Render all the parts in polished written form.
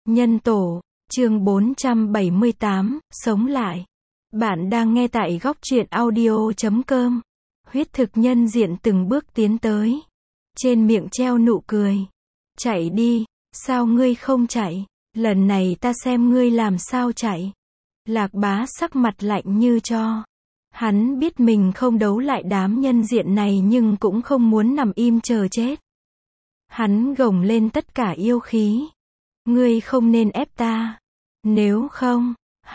Nhân tổ, chương 478, sống lại. Bạn đang nghe tại góc truyện audio.com. Huyết thực nhân diện từng bước tiến tới. Trên miệng treo nụ cười. Chạy đi, sao ngươi không chạy? Lần này ta xem ngươi làm sao chạy. Lạc Bá sắc mặt lạnh như tro. Hắn biết mình không đấu lại đám nhân diện này nhưng cũng không muốn nằm im chờ chết. Hắn gồng lên tất cả yêu khí. Ngươi không nên ép ta. Nếu không,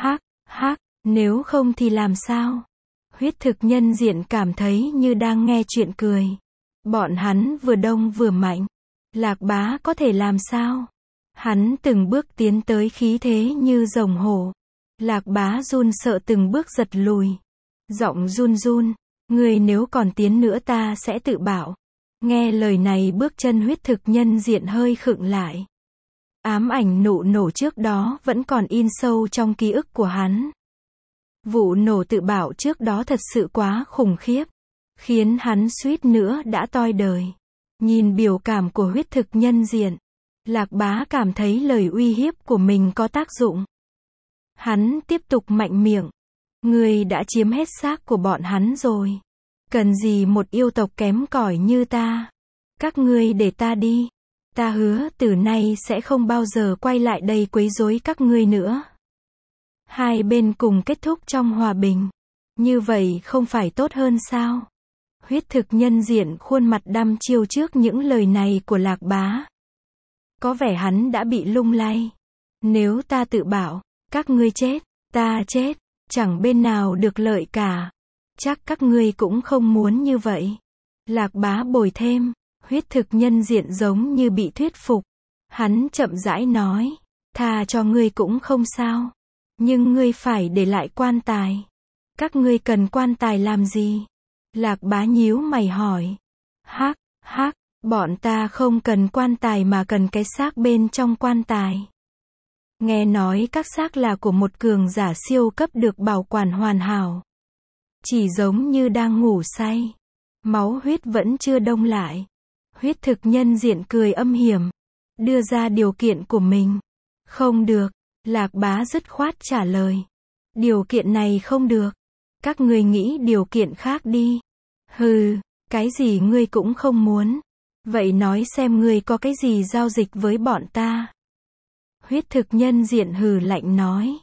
nếu không thì làm sao? Huyết thực nhân diện cảm thấy như đang nghe chuyện cười. Bọn hắn vừa đông vừa mạnh. Lạc Bá có thể làm sao? Hắn từng bước tiến tới khí thế như rồng hổ. Lạc Bá run sợ từng bước giật lùi. Giọng run run, ngươi nếu còn tiến nữa ta sẽ tự bạo. Nghe lời này bước chân huyết thực nhân diện hơi khựng lại. Ám ảnh nụ nổ trước đó vẫn còn in sâu trong ký ức của hắn. Vụ nổ tự bạo trước đó thật sự quá khủng khiếp, khiến hắn suýt nữa đã toi đời. Nhìn biểu cảm của huyết thực nhân diện, Lạc Bá cảm thấy lời uy hiếp của mình có tác dụng. Hắn tiếp tục mạnh miệng. Ngươi đã chiếm hết xác của bọn hắn rồi. Cần gì một yêu tộc kém cỏi như ta? Các ngươi để ta đi. Ta hứa từ nay sẽ không bao giờ quay lại đây quấy rối các ngươi nữa. Hai bên cùng kết thúc trong hòa bình. Như vậy không phải tốt hơn sao? Huyết thực nhân diện khuôn mặt đăm chiêu trước những lời này của Lạc Bá. Có vẻ hắn đã bị lung lay. Nếu ta tự bảo, các ngươi chết, ta chết, chẳng bên nào được lợi cả. Chắc các ngươi cũng không muốn như vậy. Lạc Bá bồi thêm. Huyết thực nhân diện giống như bị thuyết phục. Hắn chậm rãi nói, tha cho ngươi cũng không sao. Nhưng ngươi phải để lại quan tài. Các ngươi cần quan tài làm gì? Lạc Bá nhíu mày hỏi. Bọn ta không cần quan tài mà cần cái xác bên trong quan tài. Nghe nói các xác là của một cường giả siêu cấp được bảo quản hoàn hảo. Chỉ giống như đang ngủ say. Máu huyết vẫn chưa đông lại. Huyết thực nhân diện cười âm hiểm. Đưa ra điều kiện của mình. Không được. Lạc Bá dứt khoát trả lời. Điều kiện này không được. Các ngươi nghĩ điều kiện khác đi. Hừ, cái gì ngươi cũng không muốn. Vậy nói xem ngươi có cái gì giao dịch với bọn ta. Huyết thực nhân diện hừ lạnh nói.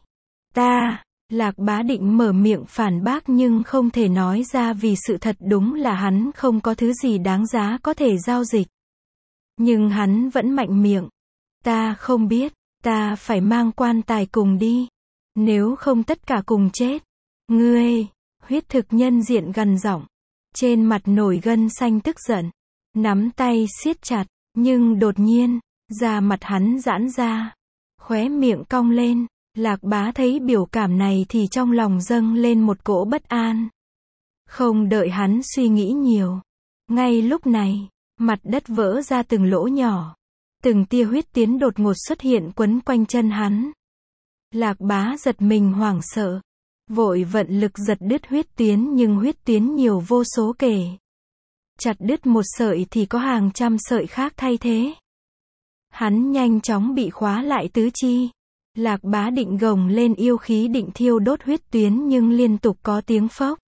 Lạc Bá định mở miệng phản bác nhưng không thể nói ra vì sự thật đúng là hắn không có thứ gì đáng giá có thể giao dịch. Nhưng hắn vẫn mạnh miệng. Ta không biết, ta phải mang quan tài cùng đi. Nếu không tất cả cùng chết. Ngươi, huyết thực nhân diện gằn giọng. Trên mặt nổi gân xanh tức giận. Nắm tay siết chặt, nhưng đột nhiên, da mặt hắn giãn ra. Khóe miệng cong lên. Lạc Bá thấy biểu cảm này thì trong lòng dâng lên một cỗ bất an. Không đợi hắn suy nghĩ nhiều. Ngay lúc này, mặt đất vỡ ra từng lỗ nhỏ. Từng tia huyết tiến đột ngột xuất hiện quấn quanh chân hắn. Lạc Bá giật mình hoảng sợ. Vội vận lực giật đứt huyết tuyến nhưng huyết tuyến nhiều vô số kể. Chặt đứt một sợi thì có hàng trăm sợi khác thay thế. Hắn nhanh chóng bị khóa lại tứ chi. Lạc Bá định gồng lên yêu khí định thiêu đốt huyết tuyến nhưng liên tục có tiếng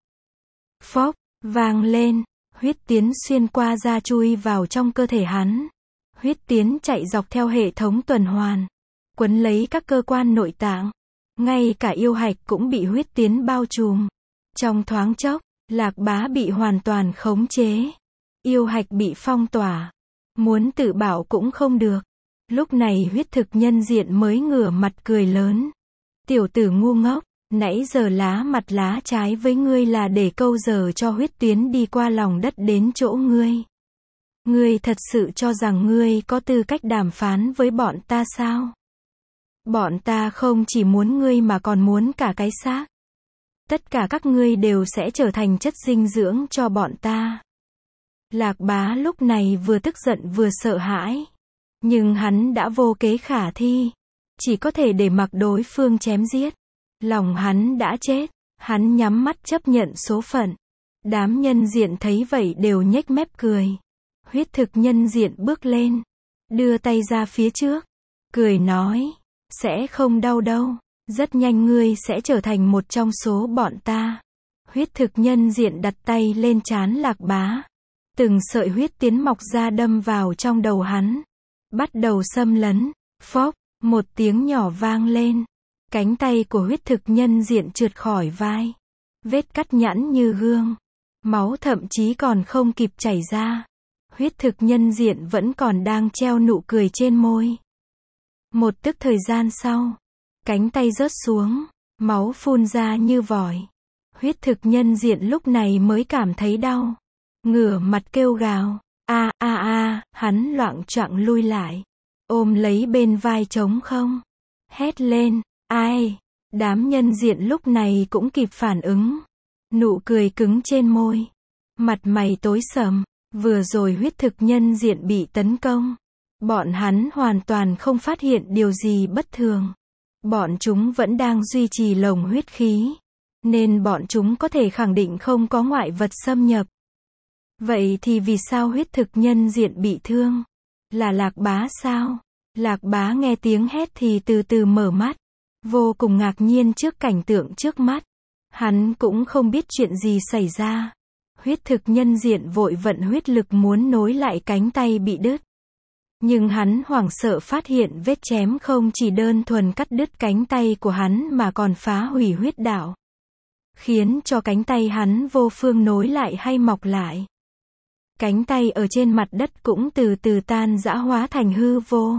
phốc, vang lên, huyết tuyến xuyên qua da chui vào trong cơ thể hắn. Huyết tuyến chạy dọc theo hệ thống tuần hoàn, quấn lấy các cơ quan nội tạng. Ngay cả yêu hạch cũng bị huyết tuyến bao trùm. Trong thoáng chốc, Lạc Bá bị hoàn toàn khống chế. Yêu hạch bị phong tỏa. Muốn tự bảo cũng không được. Lúc này huyết thực nhân diện mới ngửa mặt cười lớn. Tiểu tử ngu ngốc, nãy giờ lá mặt lá trái với ngươi là để câu giờ cho huyết tuyến đi qua lòng đất đến chỗ ngươi. Ngươi thật sự cho rằng ngươi có tư cách đàm phán với bọn ta sao? Bọn ta không chỉ muốn ngươi mà còn muốn cả cái xác. Tất cả các ngươi đều sẽ trở thành chất dinh dưỡng cho bọn ta. Lạc Bá lúc này vừa tức giận vừa sợ hãi. Nhưng hắn đã vô kế khả thi. Chỉ có thể để mặc đối phương chém giết. Lòng hắn đã chết. Hắn nhắm mắt chấp nhận số phận. Đám nhân diện thấy vậy đều nhếch mép cười. Huyết thực nhân diện bước lên. Đưa tay ra phía trước. Cười nói. Sẽ không đau đâu. Rất nhanh ngươi sẽ trở thành một trong số bọn ta. Huyết thực nhân diện đặt tay lên trán Lạc Bá. Từng sợi huyết tiến mọc ra đâm vào trong đầu hắn. Bắt đầu xâm lấn. Phốc, một tiếng nhỏ vang lên. Cánh tay của huyết thực nhân diện trượt khỏi vai. Vết cắt nhẵn như gương. Máu thậm chí còn không kịp chảy ra. Huyết thực nhân diện vẫn còn đang treo nụ cười trên môi. Một tức thời gian sau, cánh tay rớt xuống, máu phun ra như vòi. Huyết thực nhân diện lúc này mới cảm thấy đau. Ngửa mặt kêu gào. A a a, hắn loạng choạng lui lại. Ôm lấy bên vai trống không. Hét lên. Ai? Đám nhân diện lúc này cũng kịp phản ứng. Nụ cười cứng trên môi. Mặt mày tối sầm. Vừa rồi huyết thực nhân diện bị tấn công. Bọn hắn hoàn toàn không phát hiện điều gì bất thường. Bọn chúng vẫn đang duy trì lồng huyết khí. Nên bọn chúng có thể khẳng định không có ngoại vật xâm nhập. Vậy thì vì sao huyết thực nhân diện bị thương? Là Lạc Bá sao? Lạc Bá nghe tiếng hét thì từ từ mở mắt. Vô cùng ngạc nhiên trước cảnh tượng trước mắt. Hắn cũng không biết chuyện gì xảy ra. Huyết thực nhân diện vội vận huyết lực muốn nối lại cánh tay bị đứt. Nhưng hắn hoảng sợ phát hiện vết chém không chỉ đơn thuần cắt đứt cánh tay của hắn mà còn phá hủy huyết đạo. Khiến cho cánh tay hắn vô phương nối lại hay mọc lại. Cánh tay ở trên mặt đất cũng từ từ tan rã hóa thành hư vô.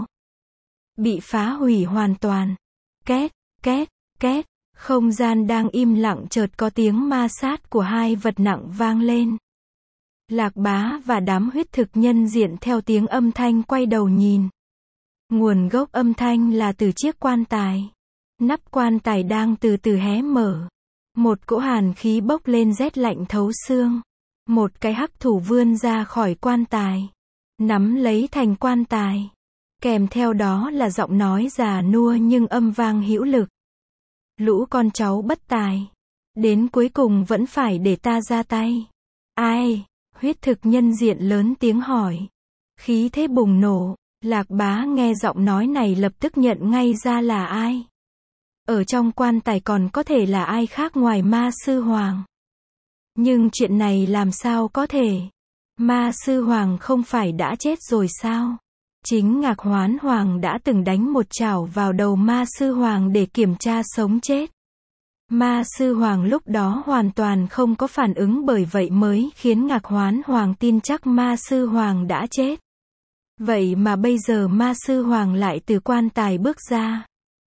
Bị phá hủy hoàn toàn. Két, két, két. Không gian đang im lặng chợt có tiếng ma sát của hai vật nặng vang lên. Lạc Bá và đám huyết thực nhân diện theo tiếng âm thanh quay đầu nhìn. Nguồn gốc âm thanh là từ chiếc quan tài. Nắp quan tài đang từ từ hé mở. Một cỗ hàn khí bốc lên rét lạnh thấu xương. Một cái hắc thủ vươn ra khỏi quan tài. Nắm lấy thành quan tài. Kèm theo đó là giọng nói già nua nhưng âm vang hữu lực. Lũ con cháu bất tài. Đến cuối cùng vẫn phải để ta ra tay. Ai? Huyết thực nhân diện lớn tiếng hỏi. Khí thế bùng nổ. Lạc Bá nghe giọng nói này lập tức nhận ngay ra là ai. Ở trong quan tài còn có thể là ai khác ngoài Ma Sư Hoàng. Nhưng chuyện này làm sao có thể? Ma Sư Hoàng không phải đã chết rồi sao? Chính Ngạc Hoán Hoàng đã từng đánh một chảo vào đầu Ma Sư Hoàng để kiểm tra sống chết. Ma Sư Hoàng lúc đó hoàn toàn không có phản ứng, bởi vậy mới khiến Ngạc Hoán Hoàng tin chắc Ma Sư Hoàng đã chết. Vậy mà bây giờ Ma Sư Hoàng lại từ quan tài bước ra.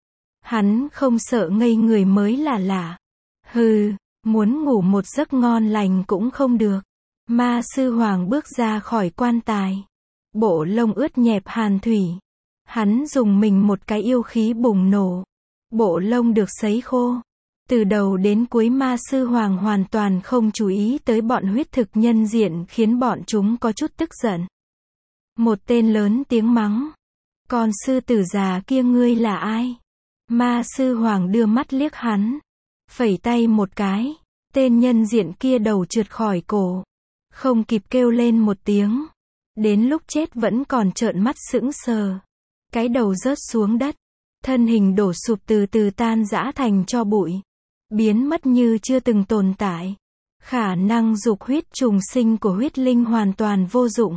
Hắn không sợ ngây người mới là lạ. Hừ, muốn ngủ một giấc ngon lành cũng không được. Ma Sư Hoàng bước ra khỏi quan tài. Bộ lông ướt nhẹp hàn thủy. Hắn dùng mình một cái yêu khí bùng nổ. Bộ lông được sấy khô. Từ đầu đến cuối Ma Sư Hoàng hoàn toàn không chú ý tới bọn huyết thực nhân diện, khiến bọn chúng có chút tức giận. Một tên lớn tiếng mắng. Con sư tử già kia ngươi là ai? Ma Sư Hoàng đưa mắt liếc hắn. Phẩy tay một cái. Tên nhân diện kia đầu trượt khỏi cổ. Không kịp kêu lên một tiếng. Đến lúc chết vẫn còn trợn mắt sững sờ. Cái đầu rớt xuống đất. Thân hình đổ sụp từ từ tan rã thành tro bụi. Biến mất như chưa từng tồn tại. Khả năng dục huyết trùng sinh của huyết linh hoàn toàn vô dụng.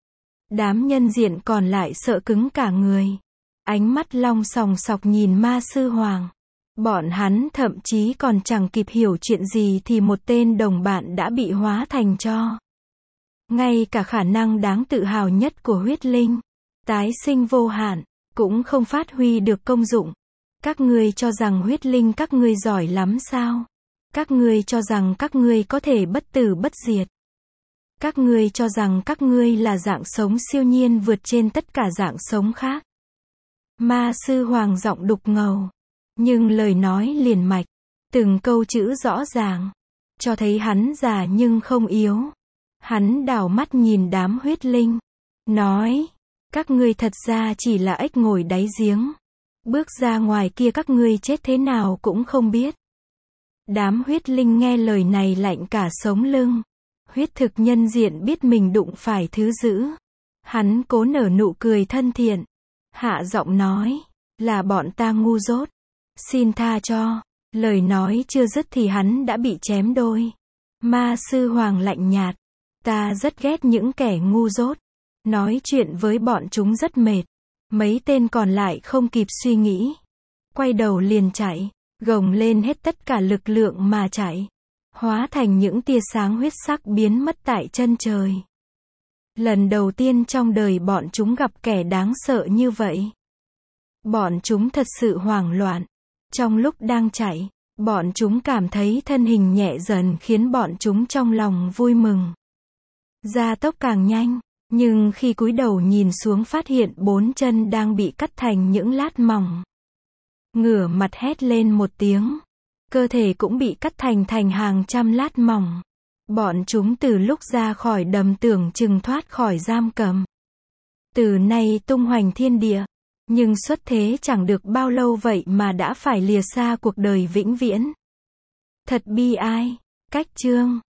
Đám nhân diện còn lại sợ cứng cả người. Ánh mắt long sòng sọc nhìn Ma Sư Hoàng. Bọn hắn thậm chí còn chẳng kịp hiểu chuyện gì thì một tên đồng bạn đã bị hóa thành tro. Ngay cả khả năng đáng tự hào nhất của huyết linh, tái sinh vô hạn, cũng không phát huy được công dụng. Các ngươi cho rằng huyết linh các ngươi giỏi lắm sao? Các ngươi cho rằng các ngươi có thể bất tử bất diệt. Các ngươi cho rằng các ngươi là dạng sống siêu nhiên vượt trên tất cả dạng sống khác. Ma Sư Hoàng giọng đục ngầu, nhưng lời nói liền mạch, từng câu chữ rõ ràng, cho thấy hắn già nhưng không yếu. Hắn đảo mắt nhìn đám huyết linh, nói, các ngươi thật ra chỉ là ếch ngồi đáy giếng. Bước ra ngoài kia các ngươi chết thế nào cũng không biết. Đám huyết linh nghe lời này lạnh cả sống lưng. Huyết thực nhân diện biết mình đụng phải thứ dữ. Hắn cố nở nụ cười thân thiện. Hạ giọng nói, Là bọn ta ngu dốt. Xin tha cho. Lời nói chưa dứt thì hắn đã bị chém đôi. Ma sư Hoàng lạnh nhạt. Ta rất ghét những kẻ ngu dốt. Nói chuyện với bọn chúng rất mệt. Mấy tên còn lại không kịp suy nghĩ. Quay đầu liền chạy. Gồng lên hết tất cả lực lượng mà chạy. Hóa thành những tia sáng huyết sắc biến mất tại chân trời. Lần đầu tiên trong đời bọn chúng gặp kẻ đáng sợ như vậy. Bọn chúng thật sự hoảng loạn. Trong lúc đang chạy, bọn chúng cảm thấy thân hình nhẹ dần khiến bọn chúng trong lòng vui mừng. Gia tốc càng nhanh, nhưng khi cúi đầu nhìn xuống phát hiện 4 chân đang bị cắt thành những lát mỏng. Ngửa mặt hét lên một tiếng. Cơ thể cũng bị cắt thành hàng trăm lát mỏng. Bọn chúng từ lúc ra khỏi đầm tưởng chừng thoát khỏi giam cầm. Từ nay tung hoành thiên địa. Nhưng xuất thế chẳng được bao lâu vậy mà đã phải lìa xa cuộc đời vĩnh viễn. Thật bi ai. Cách chương